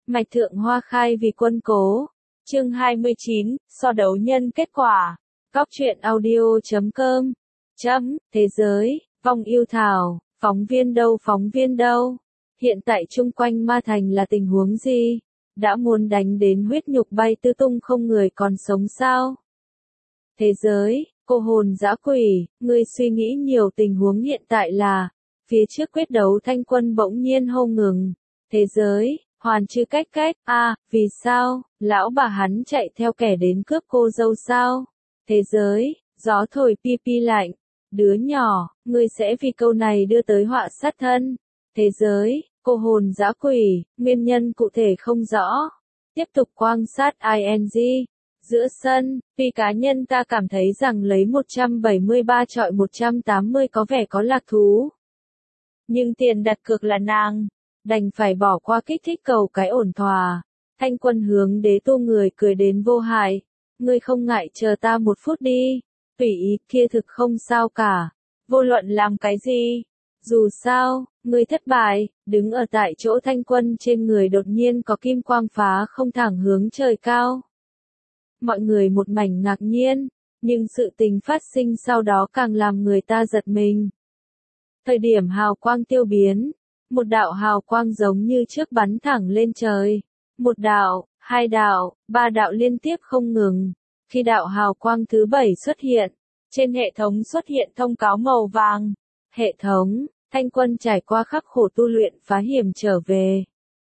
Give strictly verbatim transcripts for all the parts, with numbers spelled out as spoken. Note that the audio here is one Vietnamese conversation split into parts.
Mạch Thượng Hoa khai vì quân cố. Chương hai mươi chín, so đấu nhân kết quả. Góc truyện audio chấm com. Chấm, thế giới, vong yêu thảo, phóng viên đâu phóng viên đâu. Hiện tại chung quanh Ma Thành là tình huống gì? Đã muốn đánh đến huyết nhục bay tứ tung không người còn sống sao? Thế giới, cô hồn dã quỷ, ngươi suy nghĩ nhiều tình huống hiện tại là, phía trước quyết đấu Thanh Quân bỗng nhiên hô ngừng. Thế giới, hoàn chư cách cách, a à, vì sao, lão bà hắn chạy theo kẻ đến cướp cô dâu sao? Thế giới, gió thổi pi pi lạnh, đứa nhỏ, ngươi sẽ vì câu này đưa tới họa sát thân. Thế giới, cô hồn dã quỷ, nguyên nhân cụ thể không rõ. Tiếp tục quan sát ing. Giữa sân, vì cá nhân ta cảm thấy rằng lấy một trăm bảy mươi ba chọi một trăm tám mươi có vẻ có lạc thú. Nhưng tiền đặt cược là nàng, đành phải bỏ qua kích thích cầu cái ổn thỏa. Thanh Quân hướng Đế Tu người cười đến vô hại. Ngươi không ngại chờ ta một phút đi. Tùy ý kia thực không sao cả. Vô luận làm cái gì. Dù sao, ngươi thất bại, đứng ở tại chỗ Thanh Quân trên người đột nhiên có kim quang phá không thẳng hướng trời cao. Mọi người một mảnh ngạc nhiên, nhưng sự tình phát sinh sau đó càng làm người ta giật mình. Thời điểm hào quang tiêu biến, một đạo hào quang giống như trước bắn thẳng lên trời. Một đạo, hai đạo, ba đạo liên tiếp không ngừng. Khi đạo hào quang thứ bảy xuất hiện, trên hệ thống xuất hiện thông cáo màu vàng. Hệ thống, Thanh Quân trải qua khắc khổ tu luyện phá hiểm trở về.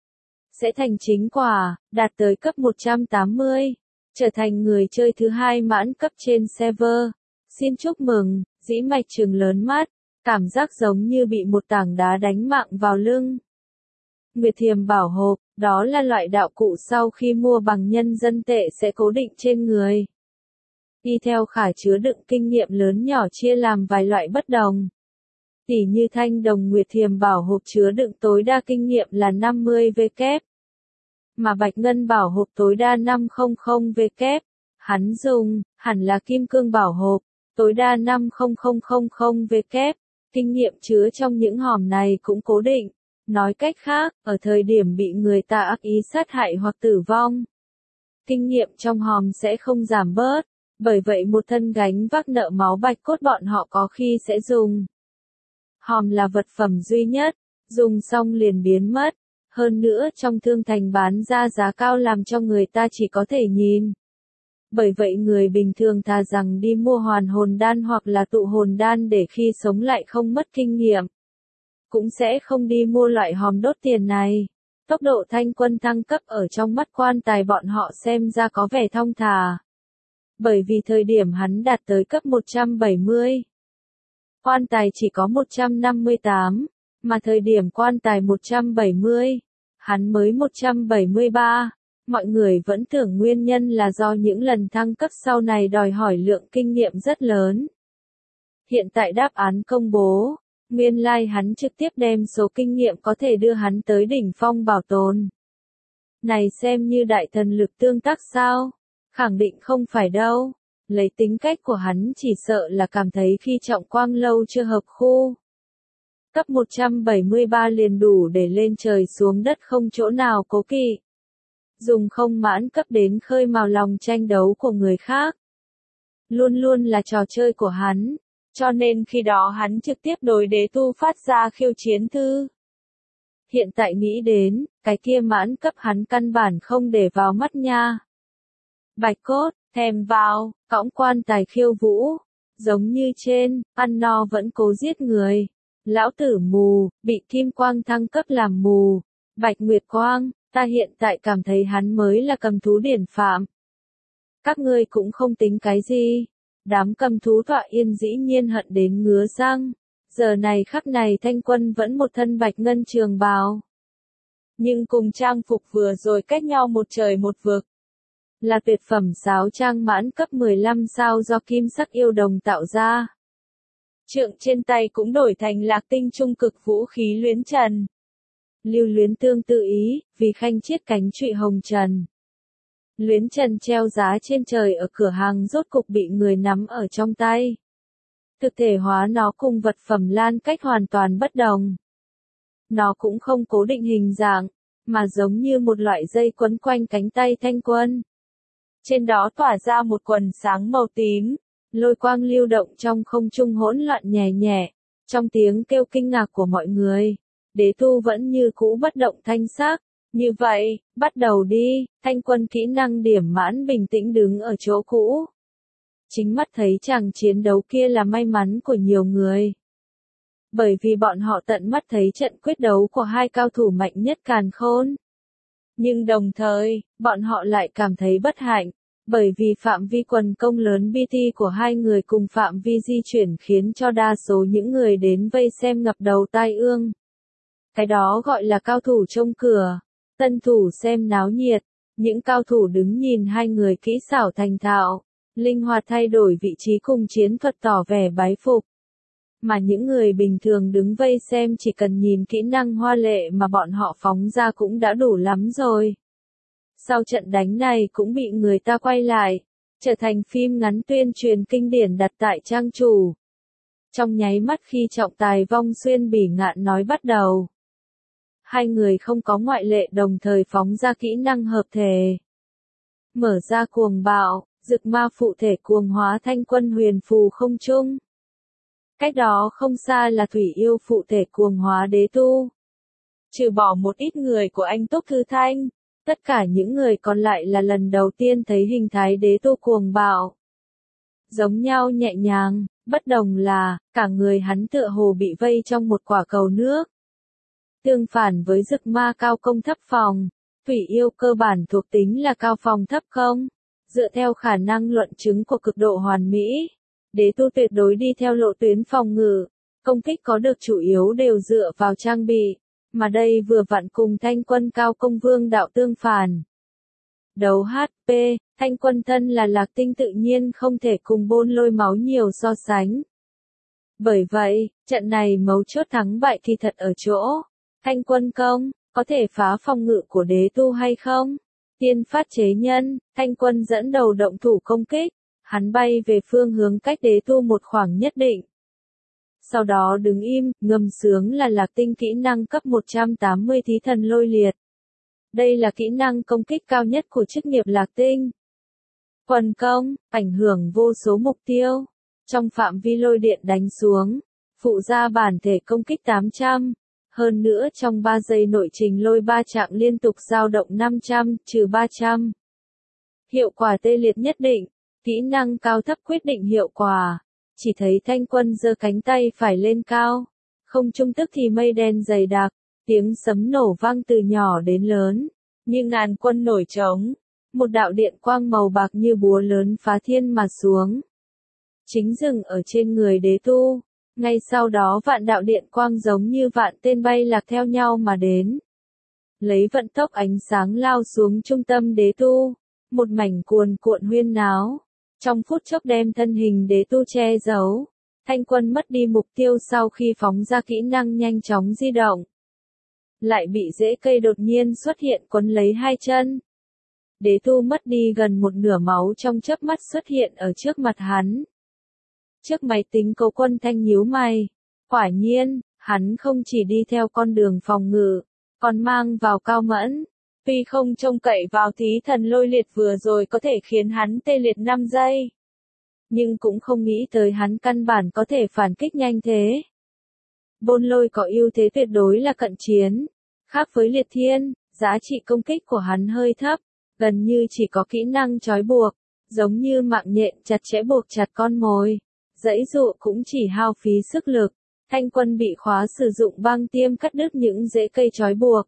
Sẽ thành chính quả, đạt tới cấp một trăm tám mươi. Trở thành người chơi thứ hai mãn cấp trên server. Xin chúc mừng, Dĩ Mạch trừng lớn mắt, cảm giác giống như bị một tảng đá đánh mạng vào lưng. Nguyệt Thiềm bảo hộp, đó là loại đạo cụ sau khi mua bằng nhân dân tệ sẽ cố định trên người. Y theo khả chứa đựng kinh nghiệm lớn nhỏ chia làm vài loại bất đồng. Tỉ như thanh đồng Nguyệt Thiềm bảo hộp chứa đựng tối đa kinh nghiệm là năm mươi vê kép. Mà bạch ngân bảo hộp tối đa năm trăm vê kép. Hắn dùng, hẳn là kim cương bảo hộp, tối đa năm trăm vê kép. Kinh nghiệm chứa trong những hòm này cũng cố định. Nói cách khác, ở thời điểm bị người ta ác ý sát hại hoặc tử vong, kinh nghiệm trong hòm sẽ không giảm bớt. Bởi vậy một thân gánh vác nợ máu bạch cốt bọn họ có khi sẽ dùng. Hòm là vật phẩm duy nhất, dùng xong liền biến mất. Hơn nữa trong thương thành bán ra giá cao làm cho người ta chỉ có thể nhìn. Bởi vậy người bình thường thà rằng đi mua hoàn hồn đan hoặc là tụ hồn đan để khi sống lại không mất kinh nghiệm. Cũng sẽ không đi mua loại hòm đốt tiền này. Tốc độ Thanh Quân thăng cấp ở trong mắt quan tài bọn họ xem ra có vẻ thong thả. Bởi vì thời điểm hắn đạt tới cấp một trăm bảy mươi. Quan tài chỉ có một trăm năm mươi tám, mà thời điểm quan tài một trăm bảy mươi, hắn mới một trăm bảy mươi ba. Mọi người vẫn tưởng nguyên nhân là do những lần thăng cấp sau này đòi hỏi lượng kinh nghiệm rất lớn. Hiện tại đáp án công bố, nguyên lai like hắn trực tiếp đem số kinh nghiệm có thể đưa hắn tới đỉnh phong bảo tồn. Này xem như đại thần lực tương tác sao? Khẳng định không phải đâu. Lấy tính cách của hắn chỉ sợ là cảm thấy khi trọng quang lâu chưa hợp khu. Cấp một trăm bảy mươi ba liền đủ để lên trời xuống đất không chỗ nào cố kỵ. Dùng không mãn cấp đến khơi mào lòng tranh đấu của người khác. Luôn luôn là trò chơi của hắn. Cho nên khi đó hắn trực tiếp đối Đế Tu phát ra khiêu chiến thư. Hiện tại nghĩ đến, cái kia mãn cấp hắn căn bản không để vào mắt nha. Bạch cốt, thèm vào, cõng quan tài khiêu vũ. Giống như trên, ăn no vẫn cố giết người. Lão tử mù, bị kim quang thăng cấp làm mù. Bạch Nguyệt Quang, ta hiện tại cảm thấy hắn mới là cầm thú điển phạm. Các ngươi cũng không tính cái gì. Đám cầm thú tọa yên dĩ nhiên hận đến ngứa răng. Giờ này khắc này Thanh Quân vẫn một thân bạch ngân trường bào. Nhưng cùng trang phục vừa rồi cách nhau một trời một vực. Là tuyệt phẩm sáo trang mãn cấp mười lăm sao do kim sắc yêu đồng tạo ra. Trượng trên tay cũng đổi thành lạc tinh trung cực vũ khí luyến trần. Lưu luyến tương tự ý, vì khanh chiết cánh trụy hồng trần. Luyến trần treo giá trên trời ở cửa hàng rốt cục bị người nắm ở trong tay. Thực thể hóa nó cùng vật phẩm lan cách hoàn toàn bất đồng. Nó cũng không cố định hình dạng, mà giống như một loại dây quấn quanh cánh tay Thanh Quân. Trên đó tỏa ra một quần sáng màu tím, lôi quang lưu động trong không trung hỗn loạn nhẹ nhẹ, trong tiếng kêu kinh ngạc của mọi người. Đế tu vẫn như cũ bất động thanh sắc. Như vậy, bắt đầu đi, Thanh Quân kỹ năng điểm mãn bình tĩnh đứng ở chỗ cũ. Chính mắt thấy chàng chiến đấu kia là may mắn của nhiều người. Bởi vì bọn họ tận mắt thấy trận quyết đấu của hai cao thủ mạnh nhất càn khôn. Nhưng đồng thời, bọn họ lại cảm thấy bất hạnh, bởi vì phạm vi quần công lớn bê tê của hai người cùng phạm vi di chuyển khiến cho đa số những người đến vây xem ngập đầu tai ương. Cái đó gọi là cao thủ trông cửa, tân thủ xem náo nhiệt, những cao thủ đứng nhìn hai người kỹ xảo thành thạo, linh hoạt thay đổi vị trí cùng chiến thuật tỏ vẻ bái phục. Mà những người bình thường đứng vây xem chỉ cần nhìn kỹ năng hoa lệ mà bọn họ phóng ra cũng đã đủ lắm rồi. Sau trận đánh này cũng bị người ta quay lại, trở thành phim ngắn tuyên truyền kinh điển đặt tại trang chủ. Trong nháy mắt khi trọng tài Vong Xuyên Bỉ Ngạn nói bắt đầu, hai người không có ngoại lệ đồng thời phóng ra kỹ năng hợp thể. Mở ra cuồng bạo, dực ma phụ thể cuồng hóa Thanh Quân huyền phù không trung. Cách đó không xa là thủy yêu phụ thể cuồng hóa đế tu. Trừ bỏ một ít người của anh Túc Thư Thanh, tất cả những người còn lại là lần đầu tiên thấy hình thái đế tu cuồng bạo. Giống nhau nhẹ nhàng, bất đồng là, cả người hắn tựa hồ bị vây trong một quả cầu nước. Tương phản với dực ma cao công thấp phòng, thủy yêu cơ bản thuộc tính là cao phòng thấp không. Dựa theo khả năng luận chứng của cực độ hoàn mỹ, đế tu tuyệt đối đi theo lộ tuyến phòng ngự, công kích có được chủ yếu đều dựa vào trang bị, mà đây vừa vặn cùng Thanh Quân cao công vương đạo tương phản. Đấu hát pê, Thanh Quân thân là Lạc Tinh tự nhiên không thể cùng Bôn Lôi máu nhiều so sánh. Bởi vậy, trận này mấu chốt thắng bại thì thật ở chỗ, Thanh Quân công, có thể phá phòng ngự của đế tu hay không? Tiên phát chế nhân, Thanh Quân dẫn đầu động thủ công kích, hắn bay về phương hướng cách đế tu một khoảng nhất định. Sau đó đứng im, ngâm sướng là Lạc Tinh kỹ năng cấp một trăm tám mươi Thí Thần Lôi Liệt. Đây là kỹ năng công kích cao nhất của chức nghiệp Lạc Tinh. Quần công, ảnh hưởng vô số mục tiêu. Trong phạm vi lôi điện đánh xuống, phụ ra bản thể công kích tám trăm. Hơn nữa trong ba giây nội trình lôi ba chạm liên tục dao động năm trăm, trừ ba trăm. Hiệu quả tê liệt nhất định, kỹ năng cao thấp quyết định hiệu quả. Chỉ thấy Thanh Quân giơ cánh tay phải lên cao, không trung tức thì mây đen dày đặc, tiếng sấm nổ vang từ nhỏ đến lớn, như ngàn quân nổi trống, một đạo điện quang màu bạc như búa lớn phá thiên mà xuống. Chính dừng ở trên người đế tu, ngay sau đó vạn đạo điện quang giống như vạn tên bay lạc theo nhau mà đến. Lấy vận tốc ánh sáng lao xuống trung tâm đế tu, một mảnh cuồn cuộn huyên náo. Trong phút chốc đem thân hình đế tu che giấu, Thanh Quân mất đi mục tiêu sau khi phóng ra kỹ năng nhanh chóng di động. Lại bị rễ cây đột nhiên xuất hiện quấn lấy hai chân. Đế tu mất đi gần một nửa máu trong chớp mắt xuất hiện ở trước mặt hắn. Trước máy tính Cố Quân Thanh nhíu mày. Quả nhiên, hắn không chỉ đi theo con đường phòng ngự, còn mang vào cao mẫn. Tuy không trông cậy vào Thí Thần Lôi Liệt vừa rồi có thể khiến hắn tê liệt năm giây. Nhưng cũng không nghĩ tới hắn căn bản có thể phản kích nhanh thế. Bôn Lôi có ưu thế tuyệt đối là cận chiến. Khác với Liệt Thiên, giá trị công kích của hắn hơi thấp, gần như chỉ có kỹ năng trói buộc, giống như mạng nhện chặt chẽ buộc chặt con mồi. Giãy dụ cũng chỉ hao phí sức lực. Thanh Quân bị khóa sử dụng băng tiêm cắt đứt những rễ cây trói buộc.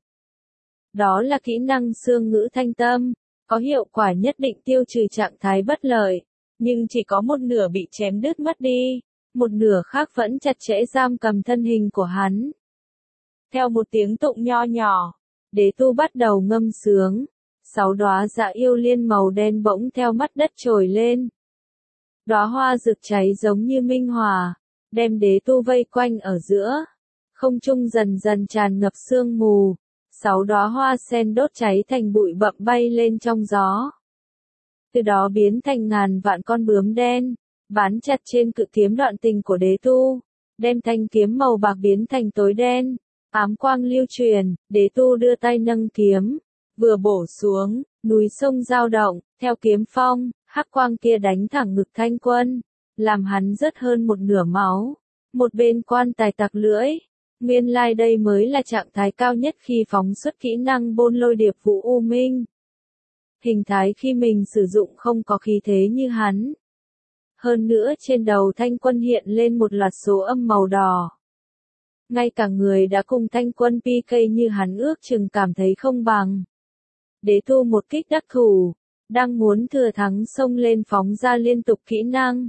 Đó là kỹ năng xương ngữ thanh tâm, có hiệu quả nhất định tiêu trừ trạng thái bất lợi, nhưng chỉ có một nửa bị chém đứt mất đi, một nửa khác vẫn chặt chẽ giam cầm thân hình của hắn. Theo một tiếng tụng nho nhỏ, đế tu bắt đầu ngâm sướng, sáu đóa dạ yêu liên màu đen bỗng theo mắt đất trồi lên. Đóa hoa rực cháy giống như minh hỏa, đem đế tu vây quanh ở giữa, không trung dần dần tràn ngập sương mù. Sáu đóa hoa sen đốt cháy thành bụi bậm bay lên trong gió. Từ đó biến thành ngàn vạn con bướm đen, bám chặt trên cự kiếm đoạn tình của đế tu, đem thanh kiếm màu bạc biến thành tối đen, Ám quang lưu truyền, đế tu đưa tay nâng kiếm, vừa bổ xuống, núi sông dao động, theo kiếm phong, hắc quang kia đánh thẳng ngực Thanh Quân, làm hắn rớt hơn một nửa máu. Một bên quan tài tặc lưỡi, nguyên lai đây mới là trạng thái cao nhất khi phóng xuất kỹ năng bôn lôi điệp vũ U Minh. Hình thái khi mình sử dụng không có khí thế như hắn. Hơn nữa trên đầu Thanh Quân hiện lên một loạt số âm màu đỏ. Ngay cả người đã cùng Thanh Quân pê ca như hắn ước chừng cảm thấy không bằng. Đế tu một kích đắc thủ, đang muốn thừa thắng xông lên phóng ra liên tục kỹ năng.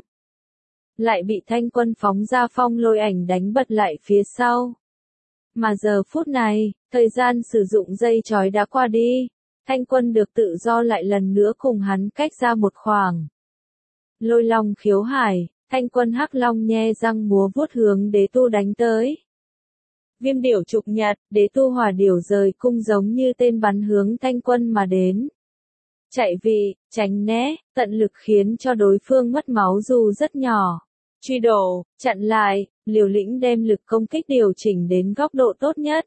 Lại bị Thanh Quân phóng ra phong lôi ảnh đánh bật lại phía sau. Mà giờ phút này, thời gian sử dụng dây chói đã qua đi, Thanh Quân được tự do lại lần nữa cùng hắn cách ra một khoảng. Lôi long khiếu hải, Thanh Quân hắc long nhe răng múa vuốt hướng đế tu đánh tới. Viêm điểu trục nhật, đế tu hỏa điểu rời cung giống như tên bắn hướng Thanh Quân mà đến. Chạy vị, tránh né, tận lực khiến cho đối phương mất máu dù rất nhỏ. Truy đổ, chặn lại, liều lĩnh đem lực công kích điều chỉnh đến góc độ tốt nhất.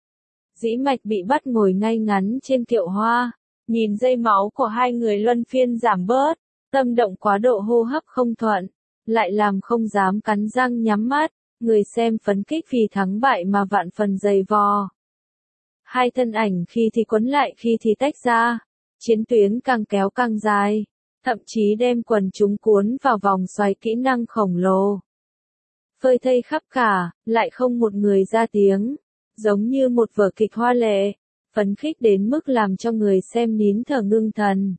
Dĩ mạch bị bắt ngồi ngay ngắn trên kiệu hoa, nhìn dây máu của hai người luân phiên giảm bớt, tâm động quá độ hô hấp không thuận, lại làm không dám cắn răng nhắm mắt, người xem phấn kích vì thắng bại mà vạn phần dày vò. Hai thân ảnh khi thì quấn lại khi thì tách ra, chiến tuyến càng kéo càng dài, thậm chí đem quần chúng cuốn vào vòng xoáy kỹ năng khổng lồ. Phơi thây khắp cả, lại không một người ra tiếng, giống như một vở kịch hoa lệ, phấn khích đến mức làm cho người xem nín thở ngưng thần.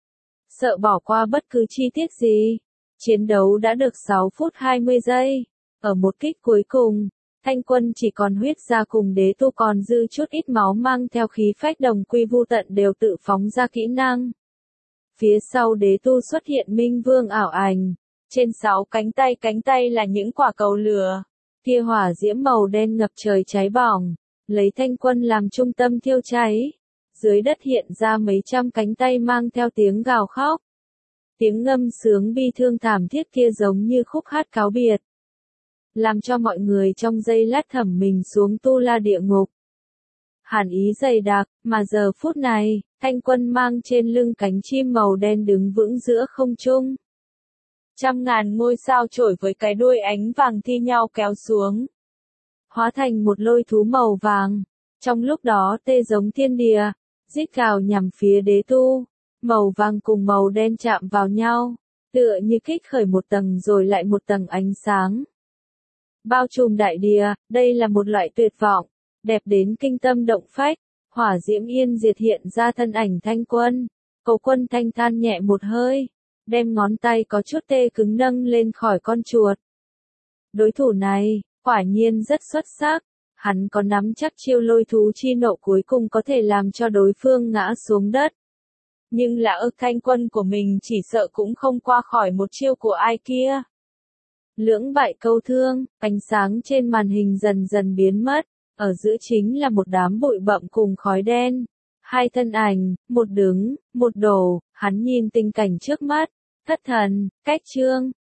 Sợ bỏ qua bất cứ chi tiết gì, chiến đấu đã được sáu phút hai mươi giây, ở một kích cuối cùng, Thanh Quân chỉ còn huyết ra cùng đế tu còn dư chút ít máu mang theo khí phách đồng quy vu tận đều tự phóng ra kỹ năng. Phía sau đế tu xuất hiện minh vương ảo ảnh, trên sáu cánh tay cánh tay là những quả cầu lửa, kia hỏa diễm màu đen ngập trời cháy bỏng, lấy Thanh Quân làm trung tâm thiêu cháy, dưới đất hiện ra mấy trăm cánh tay mang theo tiếng gào khóc. Tiếng ngâm sướng bi thương thảm thiết kia giống như khúc hát cáo biệt, làm cho mọi người trong giây lát thẩm mình xuống tu la địa ngục. Hàn ý dày đặc, mà giờ phút này, Thanh Quân mang trên lưng cánh chim màu đen đứng vững giữa không trung. Trăm ngàn ngôi sao trổi với cái đuôi ánh vàng thi nhau kéo xuống, hóa thành một lôi thú màu vàng. Trong lúc đó tê giống thiên địa, rít gào nhằm phía đế tu, màu vàng cùng màu đen chạm vào nhau, tựa như kích khởi một tầng rồi lại một tầng ánh sáng. Bao trùm đại địa, đây là một loại tuyệt vọng, đẹp đến kinh tâm động phách. Hỏa diễm yên diệt hiện ra thân ảnh Thanh Quân, Cầu Quân thanh than nhẹ một hơi, đem ngón tay có chút tê cứng nâng lên khỏi con chuột. Đối thủ này, quả nhiên rất xuất sắc, hắn có nắm chắc chiêu lôi thú chi nộ cuối cùng có thể làm cho đối phương ngã xuống đất. Nhưng là ức Thanh Quân của mình chỉ sợ cũng không qua khỏi một chiêu của ai kia. Lưỡng bại câu thương, ánh sáng trên màn hình dần dần biến mất, ở giữa chính là một đám bụi bặm cùng khói đen. Hai thân ảnh, một đứng, một đổ, hắn nhìn tình cảnh trước mắt, thất thần, cách chương.